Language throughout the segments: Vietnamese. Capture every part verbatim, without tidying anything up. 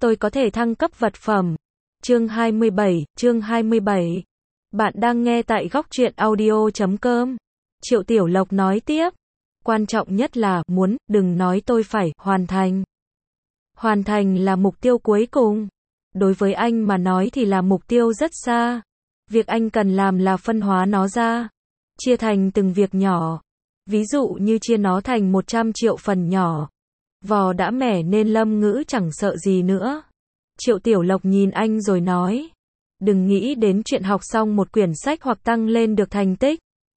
tôi có thể thăng cấp vật phẩm. Chương hai mươi bảy, chương hai mươi bảy. Bạn đang nghe tại góc truyện audio chấm com. Triệu Tiểu Lộc nói tiếp. Quan trọng nhất là, muốn, đừng nói tôi phải, hoàn thành. Hoàn thành là mục tiêu cuối cùng. Đối với anh mà nói thì là mục tiêu rất xa. Việc anh cần làm là phân hóa nó ra. Chia thành từng việc nhỏ. Ví dụ như chia nó thành một trăm triệu phần nhỏ. Vò đã mẻ nên Lâm Ngữ chẳng sợ gì nữa. Triệu Tiểu Lộc nhìn anh rồi nói. Đừng nghĩ đến chuyện học xong một quyển sách hoặc tăng lên được thành tích.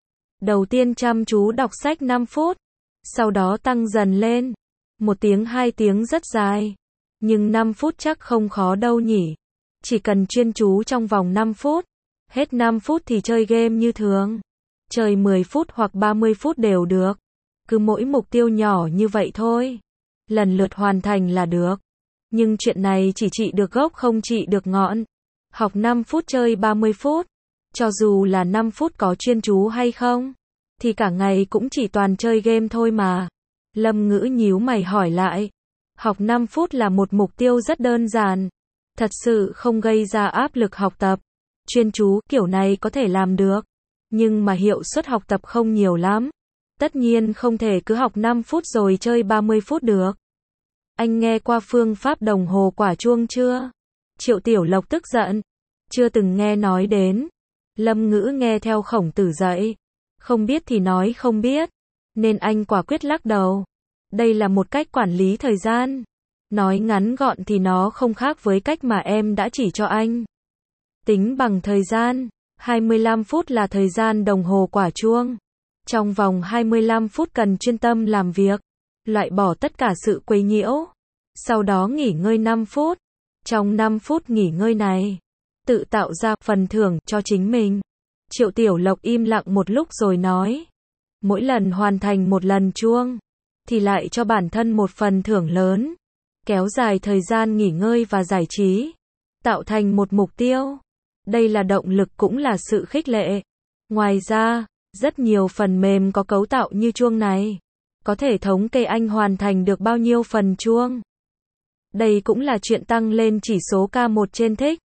Đầu tiên chăm chú đọc sách năm phút. Sau đó tăng dần lên. Một tiếng hai tiếng rất dài. Nhưng năm phút chắc không khó đâu nhỉ. Chỉ cần chuyên chú trong vòng năm phút. Hết năm phút thì chơi game như thường. Chơi mười phút hoặc ba mươi phút đều được. Cứ mỗi mục tiêu nhỏ như vậy thôi. Lần lượt hoàn thành là được. Nhưng chuyện này chỉ trị được gốc không trị được ngọn. Học năm phút chơi ba mươi phút. Cho dù là năm phút có chuyên chú hay không. Thì cả ngày cũng chỉ toàn chơi game thôi mà. Lâm Ngữ nhíu mày hỏi lại. Học năm phút là một mục tiêu rất đơn giản. Thật sự không gây ra áp lực học tập. Chuyên chú kiểu này có thể làm được. Nhưng mà hiệu suất học tập không nhiều lắm. Tất nhiên không thể cứ học năm phút rồi chơi ba mươi phút được. Anh nghe qua phương pháp đồng hồ quả chuông chưa? Triệu Tiểu Lộc tức giận. Chưa từng nghe nói đến. Lâm Ngữ nghe theo Khổng Tử dạy. Không biết thì nói không biết. Nên anh quả quyết lắc đầu. Đây là một cách quản lý thời gian. Nói ngắn gọn thì nó không khác với cách mà em đã chỉ cho anh. Tính bằng thời gian. hai mươi lăm phút là thời gian đồng hồ quả chuông. Trong vòng hai mươi lăm phút cần chuyên tâm làm việc. Loại bỏ tất cả sự quấy nhiễu. Sau đó nghỉ ngơi năm phút. Trong năm phút nghỉ ngơi này, tự tạo ra phần thưởng cho chính mình. Triệu Tiểu Lộc im lặng một lúc rồi nói. Mỗi lần hoàn thành một lần chuông, thì lại cho bản thân một phần thưởng lớn. Kéo dài thời gian nghỉ ngơi và giải trí. Tạo thành một mục tiêu. Đây là động lực cũng là sự khích lệ. Ngoài ra, rất nhiều phần mềm có cấu tạo như chuông này. Có thể thống kê anh hoàn thành được bao nhiêu phần chuông. Đây cũng là chuyện tăng lên chỉ số K một trên thích.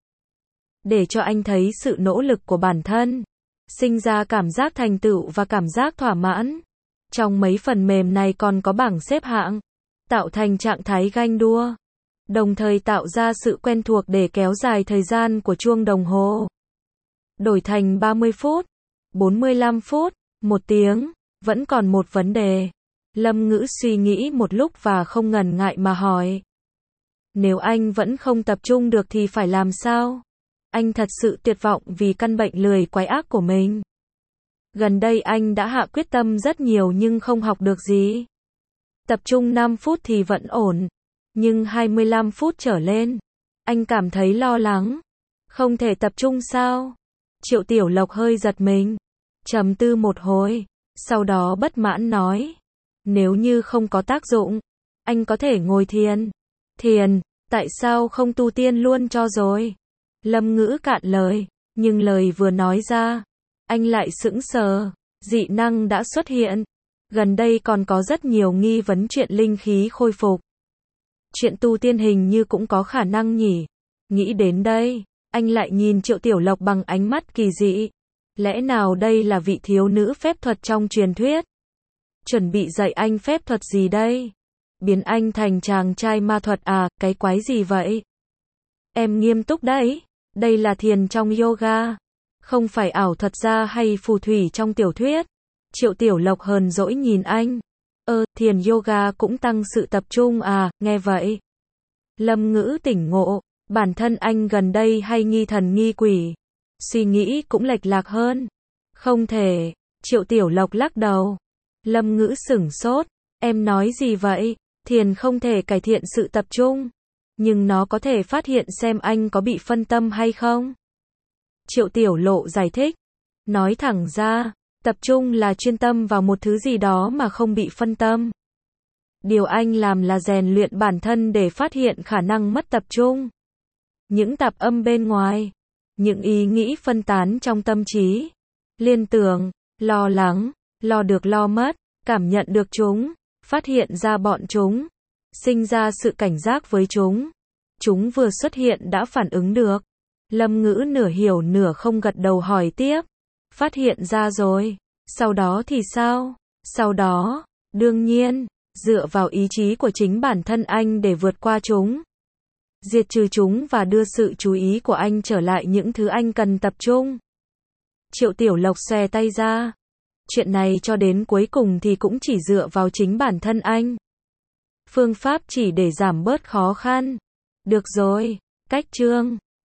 Để cho anh thấy sự nỗ lực của bản thân. Sinh ra cảm giác thành tựu và cảm giác thỏa mãn. Trong mấy phần mềm này còn có bảng xếp hạng. Tạo thành trạng thái ganh đua. Đồng thời tạo ra sự quen thuộc để kéo dài thời gian của chuông đồng hồ. Đổi thành ba mươi phút, bốn mươi lăm phút, một tiếng, vẫn còn một vấn đề. Lâm Ngữ suy nghĩ một lúc và không ngần ngại mà hỏi. Nếu anh vẫn không tập trung được thì phải làm sao? Anh thật sự tuyệt vọng vì căn bệnh lười quái ác của mình. Gần đây anh đã hạ quyết tâm rất nhiều nhưng không học được gì. Tập trung năm phút thì vẫn ổn. Nhưng hai mươi lăm phút trở lên, anh cảm thấy lo lắng. Không thể tập trung sao? Triệu Tiểu Lộc hơi giật mình. Trầm tư một hồi. Sau đó bất mãn nói. Nếu như không có tác dụng, anh có thể ngồi thiền. Thiền, tại sao không tu tiên luôn cho rồi? Lâm Ngữ cạn lời. Nhưng lời vừa nói ra, anh lại sững sờ. Dị năng đã xuất hiện. Gần đây còn có rất nhiều nghi vấn chuyện linh khí khôi phục. Chuyện tu tiên hình như cũng có khả năng nhỉ. Nghĩ đến đây, anh lại nhìn Triệu Tiểu Lộc bằng ánh mắt kỳ dị. Lẽ nào đây là vị thiếu nữ phép thuật trong truyền thuyết? Chuẩn bị dạy anh phép thuật gì đây? Biến anh thành chàng trai ma thuật à, cái quái gì vậy? Em nghiêm túc đấy. Đây là thiền trong yoga. Không phải ảo thuật gia hay phù thủy trong tiểu thuyết. Triệu Tiểu Lộc hờn dỗi nhìn anh. Ơ, thiền yoga cũng tăng sự tập trung à, nghe vậy. Lâm Ngữ tỉnh ngộ, bản thân anh gần đây hay nghi thần nghi quỷ. Suy nghĩ cũng lệch lạc hơn. Không thể, Triệu Tiểu Lộc lắc đầu. Lâm Ngữ sửng sốt, em nói gì vậy? Thiền không thể cải thiện sự tập trung. Nhưng nó có thể phát hiện xem anh có bị phân tâm hay không. Triệu Tiểu Lộ giải thích. Nói thẳng ra. Tập trung là chuyên tâm vào một thứ gì đó mà không bị phân tâm. Điều anh làm là rèn luyện bản thân để phát hiện khả năng mất tập trung. Những tạp âm bên ngoài. Những ý nghĩ phân tán trong tâm trí. Liên tưởng, lo lắng, lo được lo mất, cảm nhận được chúng, phát hiện ra bọn chúng, sinh ra sự cảnh giác với chúng. Chúng vừa xuất hiện đã phản ứng được. Lâm Ngữ nửa hiểu nửa không gật đầu hỏi tiếp. Phát hiện ra rồi. Sau đó thì sao? Sau đó, đương nhiên, dựa vào ý chí của chính bản thân anh để vượt qua chúng. Diệt trừ chúng và đưa sự chú ý của anh trở lại những thứ anh cần tập trung. Triệu Tiểu Lộc xòe tay ra. Chuyện này cho đến cuối cùng thì cũng chỉ dựa vào chính bản thân anh. Phương pháp chỉ để giảm bớt khó khăn. Được rồi, cách chương.